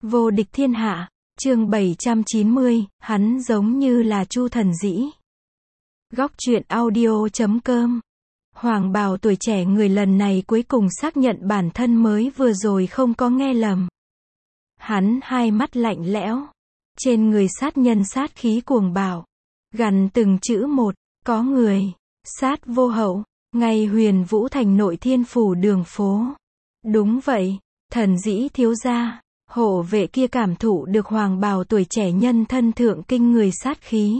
Vô địch thiên hạ, chương 790, hắn giống như là Chu Thần Dĩ. Góc truyện audio.com. Hoàng bào tuổi trẻ người lần này cuối cùng xác nhận bản thân mới vừa rồi không có nghe lầm. Hắn hai mắt lạnh lẽo, trên người sát nhân sát khí cuồng bạo, gằn từng chữ một, có người, sát vô hậu, ngay Huyền Vũ thành nội Thiên Phủ đường phố. Đúng vậy, Thần Dĩ thiếu gia. Hộ vệ kia cảm thụ được hoàng bào tuổi trẻ nhân thân thượng kinh người sát khí.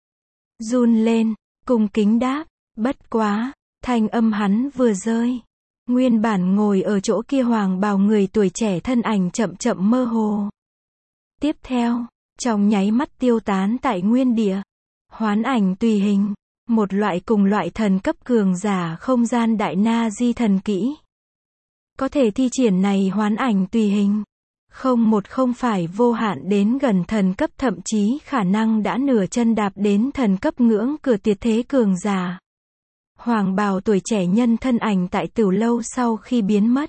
Run lên, cung kính đáp, bất quá, thanh âm hắn vừa rơi. Nguyên bản ngồi ở chỗ kia hoàng bào người tuổi trẻ thân ảnh chậm chậm mơ hồ. Tiếp theo, trong nháy mắt tiêu tán tại nguyên địa. Hoán ảnh tùy hình, một loại cùng loại thần cấp cường giả không gian đại na di thần kỹ. Có thể thi triển này hoán ảnh tùy hình. Không phải vô hạn đến gần thần cấp, thậm chí khả năng đã nửa chân đạp đến thần cấp ngưỡng cửa tuyệt thế cường giả. Hoàng bào tuổi trẻ nhân thân ảnh tại Tửu lâu sau khi biến mất.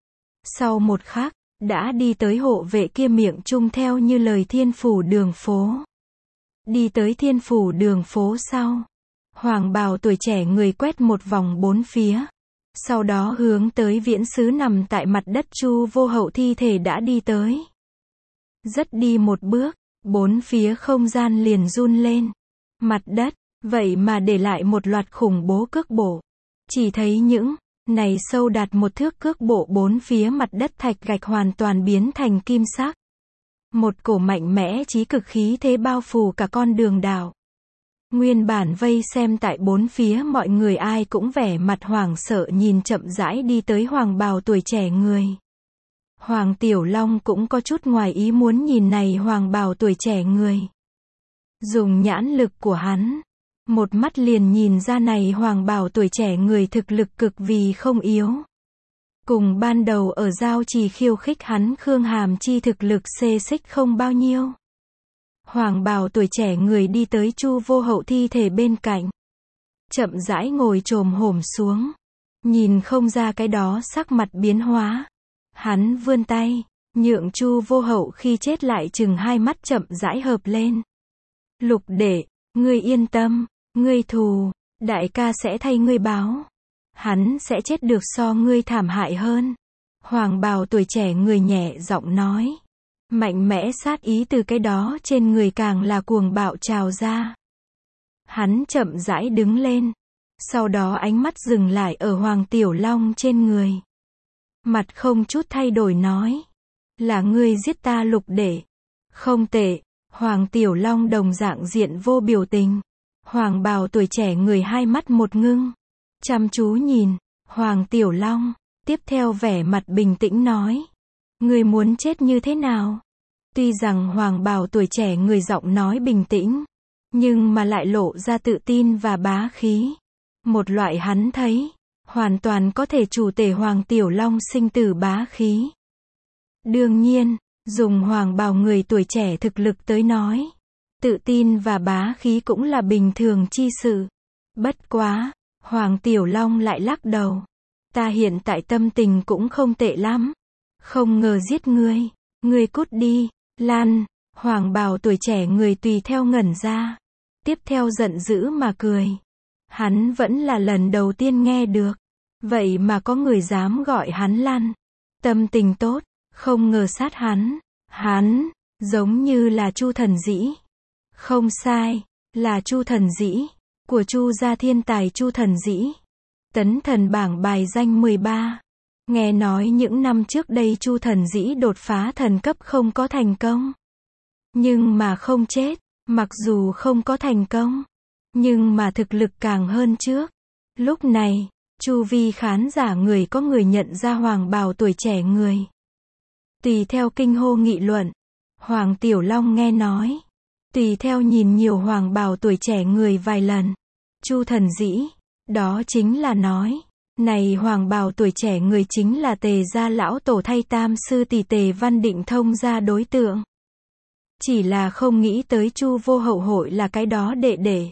Sau một khắc, đã đi tới hộ vệ kia miệng trung theo như lời Thiên Phủ đường phố. Đi tới Thiên Phủ đường phố sau. Hoàng bào tuổi trẻ người quét một vòng bốn phía. Sau đó hướng tới viễn sứ nằm tại mặt đất Chu vô hậu thi thể đã đi tới. Rất đi một bước, bốn phía không gian liền run lên. Mặt đất, vậy mà để lại một loạt khủng bố cước bộ. Chỉ thấy những này sâu đạt một thước cước bộ bốn phía mặt đất thạch gạch hoàn toàn biến thành kim sắc. Một cổ mạnh mẽ chí cực khí thế bao phủ cả con đường đảo. Nguyên bản vây xem tại bốn phía mọi người ai cũng vẻ mặt hoảng sợ nhìn chậm rãi đi tới hoàng bào tuổi trẻ người. Hoàng Tiểu Long cũng có chút ngoài ý muốn nhìn này hoàng bào tuổi trẻ người. Dùng nhãn lực của hắn, một mắt liền nhìn ra này hoàng bào tuổi trẻ người thực lực cực vì không yếu. Cùng ban đầu ở giao trì khiêu khích hắn Khương Hàm Chi thực lực xê xích không bao nhiêu. Hoàng bào tuổi trẻ người đi tới Chu vô hậu thi thể bên cạnh. Chậm rãi ngồi chồm hổm xuống. Nhìn không ra cái đó sắc mặt biến hóa. Hắn vươn tay, nhượng Chu vô hậu khi chết lại chừng hai mắt chậm rãi hợp lên. Lục đệ, ngươi yên tâm, ngươi thù, đại ca sẽ thay ngươi báo. Hắn sẽ chết được so ngươi thảm hại hơn. Hoàng bào tuổi trẻ người nhẹ giọng nói. Mạnh mẽ sát ý từ cái đó trên người càng là cuồng bạo trào ra. Hắn chậm rãi đứng lên. Sau đó ánh mắt dừng lại ở Hoàng Tiểu Long trên người. Mặt không chút thay đổi nói. Là ngươi giết ta lục đệ. Không tệ. Hoàng Tiểu Long đồng dạng diện vô biểu tình. Hoàng bào tuổi trẻ người hai mắt một ngưng. Chăm chú nhìn. Hoàng Tiểu Long. Tiếp theo vẻ mặt bình tĩnh nói. Ngươi muốn chết như thế nào? Tuy rằng hoàng bào tuổi trẻ người giọng nói bình tĩnh, nhưng mà lại lộ ra tự tin và bá khí. Một loại hắn thấy, hoàn toàn có thể chủ tể Hoàng Tiểu Long sinh tử bá khí. Đương nhiên, dùng hoàng bào người tuổi trẻ thực lực tới nói, tự tin và bá khí cũng là bình thường chi sự. Bất quá, Hoàng Tiểu Long lại lắc đầu. Ta hiện tại tâm tình cũng không tệ lắm. Không ngờ giết ngươi. Ngươi cút đi, Lan. Hoàng bào tuổi trẻ người tùy theo ngẩn ra. Tiếp theo giận dữ mà cười. Hắn vẫn là lần đầu tiên nghe được. Vậy mà có người dám gọi hắn Lan. Tâm tình tốt, không ngờ sát hắn. Hắn, giống như là Chu Thần Dĩ. Không sai, là Chu Thần Dĩ. Của Chu gia thiên tài Chu Thần Dĩ. Tấn thần bảng bài danh 13. Nghe nói những năm trước đây Chu Thần Dĩ đột phá thần cấp không có thành công. Nhưng mà không chết, mặc dù không có thành công, nhưng mà thực lực càng hơn trước. Lúc này, chu vi khán giả người có người nhận ra hoàng bào tuổi trẻ người. Tùy theo kinh hô nghị luận, Hoàng Tiểu Long nghe nói. Tùy theo nhìn nhiều hoàng bào tuổi trẻ người vài lần. Chu Thần Dĩ, đó chính là nói. Này hoàng bào tuổi trẻ người chính là Tề gia lão tổ thay tam sư tỷ Tề Văn Định Thông gia đối tượng. Chỉ là không nghĩ tới Chu vô hậu hội là cái đó đệ đệ.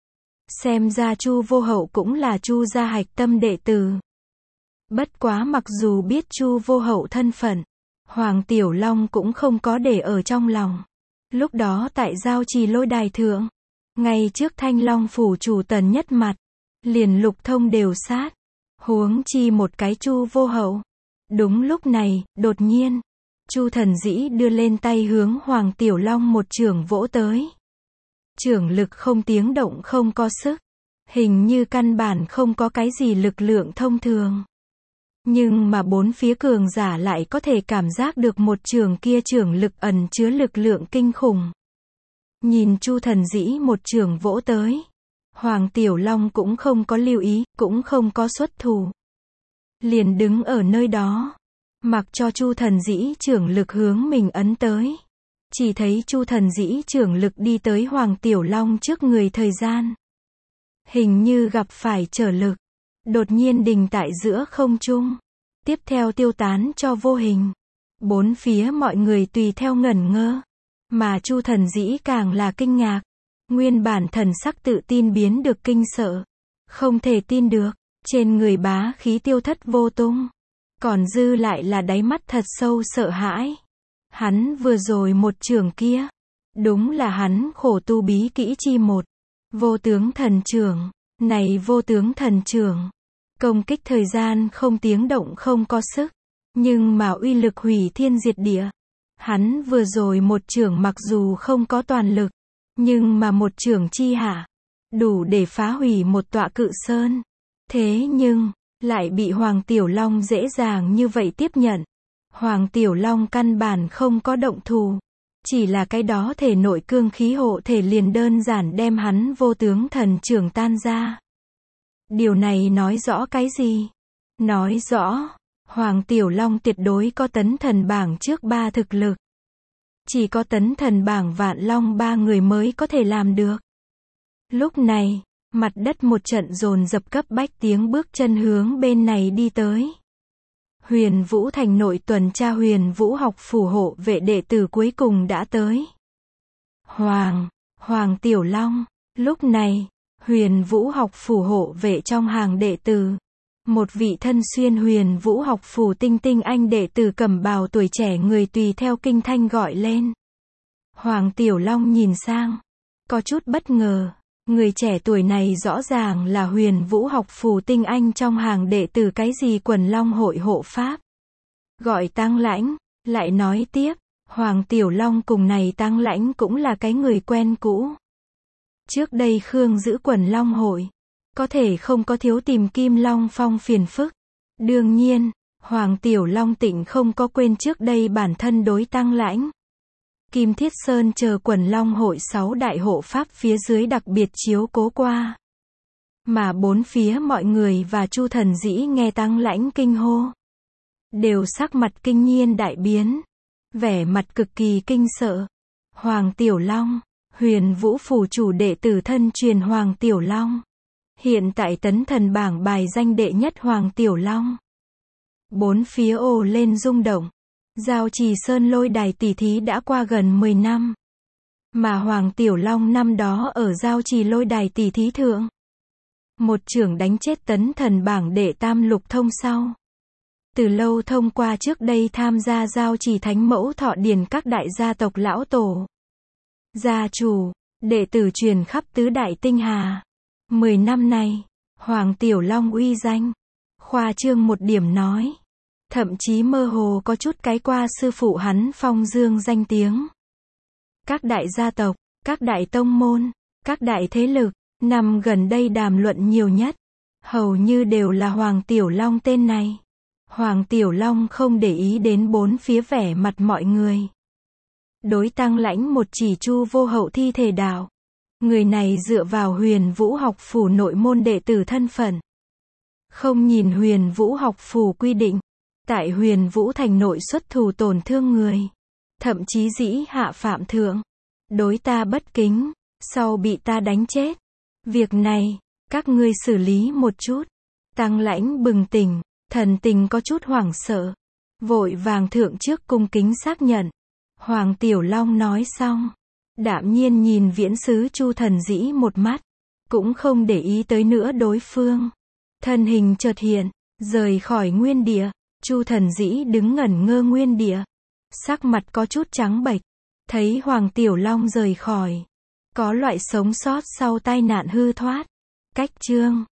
Xem ra Chu vô hậu cũng là Chu gia hạch tâm đệ tử. Bất quá mặc dù biết Chu vô hậu thân phận, Hoàng Tiểu Long cũng không có để ở trong lòng. Lúc đó tại Giao Trì Lôi Đài thượng, ngay trước Thanh Long phủ chủ Tần Nhất mặt, liền Lục Thông đều sát, huống chi một cái Chu Vô Hậu. Đúng lúc này, đột nhiên, Chu Thần Dĩ đưa lên tay hướng Hoàng Tiểu Long một chưởng vỗ tới. Chưởng lực không tiếng động không có sức, hình như căn bản không có cái gì lực lượng thông thường. Nhưng mà bốn phía cường giả lại có thể cảm giác được một chưởng kia chưởng lực ẩn chứa lực lượng kinh khủng. Nhìn Chu Thần Dĩ một chưởng vỗ tới, Hoàng Tiểu Long cũng không có lưu ý, cũng không có xuất thủ. Liền đứng ở nơi đó, mặc cho Chu Thần Dĩ chưởng lực hướng mình ấn tới. Chỉ thấy Chu Thần Dĩ chưởng lực đi tới Hoàng Tiểu Long trước người thời gian. Hình như gặp phải trở lực, đột nhiên đình tại giữa không trung. Tiếp theo tiêu tán cho vô hình. Bốn phía mọi người tùy theo ngẩn ngơ. Mà Chu Thần Dĩ càng là kinh ngạc. Nguyên bản thần sắc tự tin biến được kinh sợ. Không thể tin được, trên người bá khí tiêu thất vô tung. Còn dư lại là đáy mắt thật sâu sợ hãi. Hắn vừa rồi một chưởng kia, đúng là hắn khổ tu bí kỹ chi một. Vô tướng thần chưởng, này vô tướng thần chưởng, công kích thời gian không tiếng động không có sức, nhưng mà uy lực hủy thiên diệt địa. Hắn vừa rồi một chưởng mặc dù không có toàn lực, nhưng mà một chưởng chi hạ, đủ để phá hủy một tọa cự sơn. Thế nhưng, lại bị Hoàng Tiểu Long dễ dàng như vậy tiếp nhận. Hoàng Tiểu Long căn bản không có động thủ, chỉ là cái đó thể nội cương khí hộ thể liền đơn giản đem hắn vô tướng thần chưởng tan ra. Điều này nói rõ cái gì? Nói rõ, Hoàng Tiểu Long tuyệt đối có tấn thần bảng trước 3 thực lực. Chỉ có tấn thần bảng Vạn Long 3 người mới có thể làm được. Lúc này, mặt đất một trận dồn dập cấp bách tiếng bước chân hướng bên này đi tới. Huyền Vũ thành nội tuần tra Huyền Vũ học phủ hộ vệ đệ tử cuối cùng đã tới. Hoàng Tiểu Long. Lúc này, Huyền Vũ học phủ hộ vệ trong hàng đệ tử. Một vị thân xuyên Huyền Vũ học phủ tinh tinh anh đệ tử cẩm bào tuổi trẻ người tùy theo kinh thanh gọi lên. Hoàng Tiểu Long nhìn sang, có chút bất ngờ. Người trẻ tuổi này rõ ràng là Huyền Vũ học phủ tinh anh trong hàng đệ tử cái gì Quần Long hội hộ pháp. Gọi Tăng Lãnh, lại nói tiếp, Hoàng Tiểu Long cùng này Tăng Lãnh cũng là cái người quen cũ. Trước đây Khương giữ Quần Long hội, có thể không có thiếu tìm Kim Long Phong phiền phức. Đương nhiên, Hoàng Tiểu Long tịnh không có quên trước đây bản thân đối Tăng Lãnh. Kim Thiết Sơn chờ Quần Long hội 6 đại hộ pháp phía dưới đặc biệt chiếu cố qua. Mà bốn phía mọi người và Chu Thần Dĩ nghe Tăng Lãnh kinh hô, đều sắc mặt kinh nhiên đại biến, vẻ mặt cực kỳ kinh sợ. Hoàng Tiểu Long, Huyền Vũ phủ chủ đệ tử thân truyền Hoàng Tiểu Long, hiện tại tấn thần bảng bài danh đệ nhất Hoàng Tiểu Long. Bốn phía ồ lên rung động. Giao Trì Sơn Lôi Đài tỷ thí đã qua gần 10 năm. Mà Hoàng Tiểu Long năm đó ở Giao Trì Lôi Đài tỷ thí thượng, một chưởng đánh chết tấn thần bảng đệ tam Lục Thông sau. Từ lâu thông qua trước đây tham gia Giao Trì Thánh Mẫu Thọ Điền các đại gia tộc lão tổ, gia chủ, đệ tử truyền khắp tứ đại tinh hà. 10 năm này, Hoàng Tiểu Long uy danh, khoa trương một điểm nói. Thậm chí mơ hồ có chút cái qua sư phụ hắn phong dương danh tiếng. Các đại gia tộc, các đại tông môn, các đại thế lực, năm gần đây đàm luận nhiều nhất, hầu như đều là Hoàng Tiểu Long tên này. Hoàng Tiểu Long không để ý đến bốn phía vẻ mặt mọi người. Đối Tăng Lãnh một chỉ Chu Vô Hậu thi thể đạo. Người này dựa vào Huyền Vũ học phủ nội môn đệ tử thân phận. Không nhìn Huyền Vũ học phủ quy định. Tại Huyền Vũ thành nội xuất thủ tổn thương người. Thậm chí dĩ hạ phạm thượng. Đối ta bất kính. Sau bị ta đánh chết. Việc này, các ngươi xử lý một chút. Tăng Lãnh bừng tỉnh. Thần tình có chút hoảng sợ. Vội vàng thượng trước cung kính xác nhận. Hoàng Tiểu Long nói xong. Đạm nhiên nhìn viễn sứ Chu Thần Dĩ một mắt. Cũng không để ý tới nữa đối phương. Thân hình chợt hiện. Rời khỏi nguyên địa. Chu Thần Dĩ đứng ngẩn ngơ nguyên địa. Sắc mặt có chút trắng bệch. Thấy Hoàng Tiểu Long rời khỏi. Có loại sống sót sau tai nạn hư thoát. Cách chương